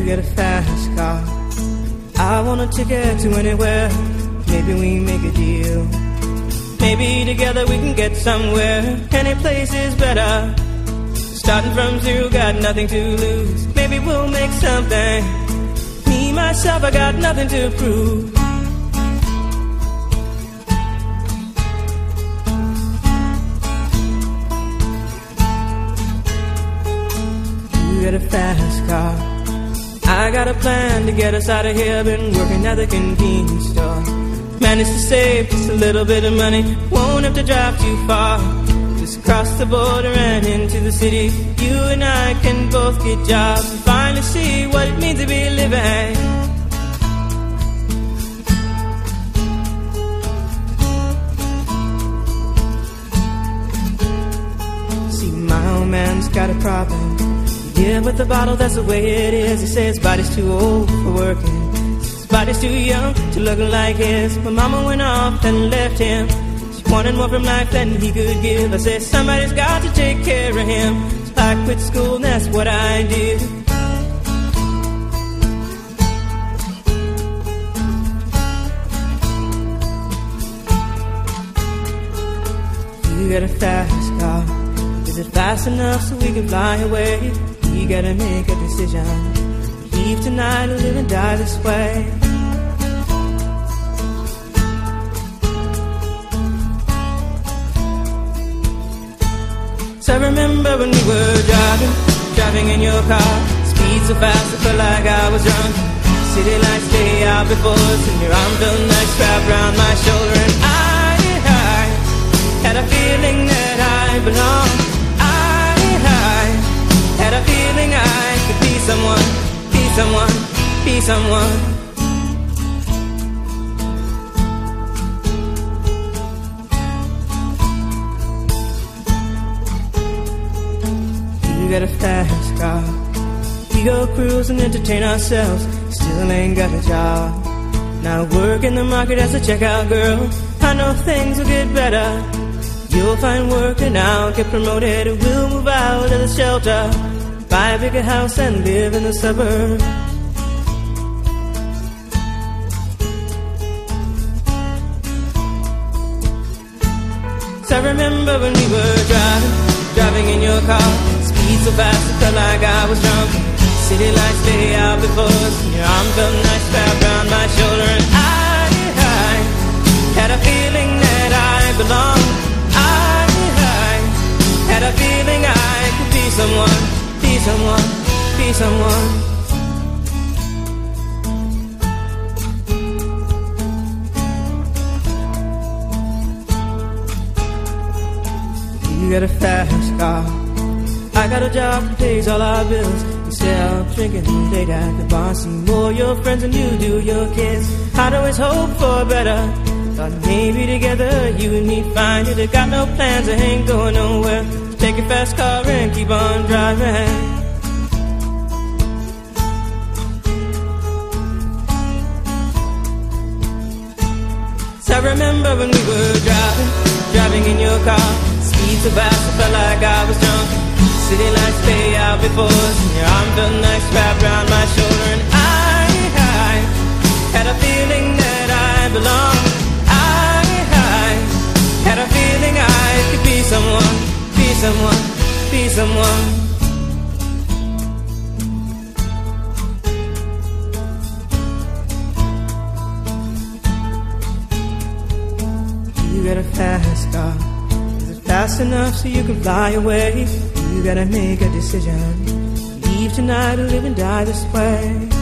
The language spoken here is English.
get a fast car. I want a ticket to anywhere. Maybe we make a deal. Maybe together we can get somewhere. Any place is better. Starting from zero, got nothing to lose. Maybe we'll make something. Me, myself, I got nothing to prove. You get a fast car. I got a plan to get us out of here. Been working at the convenience store. Managed to save just a little bit of money. Won't have to drive too far. Just cross the border and into the city. You and I can both get jobs and finally see what it means to be living. See, my old man's got a problem. Yeah, with the bottle, that's the way it is. He says his body's too old for working. His body's too young to look like his. But mama went off and left him. She wanted more from life than he could give. I said somebody's got to take care of him. So I quit school and that's what I did. You got a fast car. Is it fast enough so we can fly away? You gotta make a decision. Leave tonight or live and die this way. So I remember when we were driving in your car. Speed so fast I felt like I was drunk. City lights stay out before us, and your arm felt nice wrapped around my shoulder. And I had a feeling that I belonged. Had a feeling I could be someone, be someone, be someone. You got a fast car. We go cruise and entertain ourselves. Still ain't got a job. Now work in the market as a checkout girl. I know things will get better. You'll find work and I'll get promoted. We'll move out of the shelter, buy a bigger house and live in the suburbs. So I remember when we were driving in your car. Speed so fast it felt like I was drunk. City lights lay out before us, and your arm felt nice wrapped around my shoulder. And I had a feeling that I belonged. Had a feeling I could be someone, be someone, be someone. You got a fast car. I got a job that pays all our bills. You sell drinking late at the bar. See more your friends than you do your kids. I'd always hope for better. Thought maybe together you and me find it. I got no plans, I ain't going nowhere. Take a fast car and keep on driving. So I remember when we were driving in your car. Speed so fast I felt like I was drunk. City lights stay out before us, and your arm felt nice wrapped around my shoulder. And I had a feeling that I belonged. I had a feeling I could be someone, be someone, be someone. You got a fast car. Is it fast enough so you can fly away? You gotta make a decision. Leave tonight or live and die this way.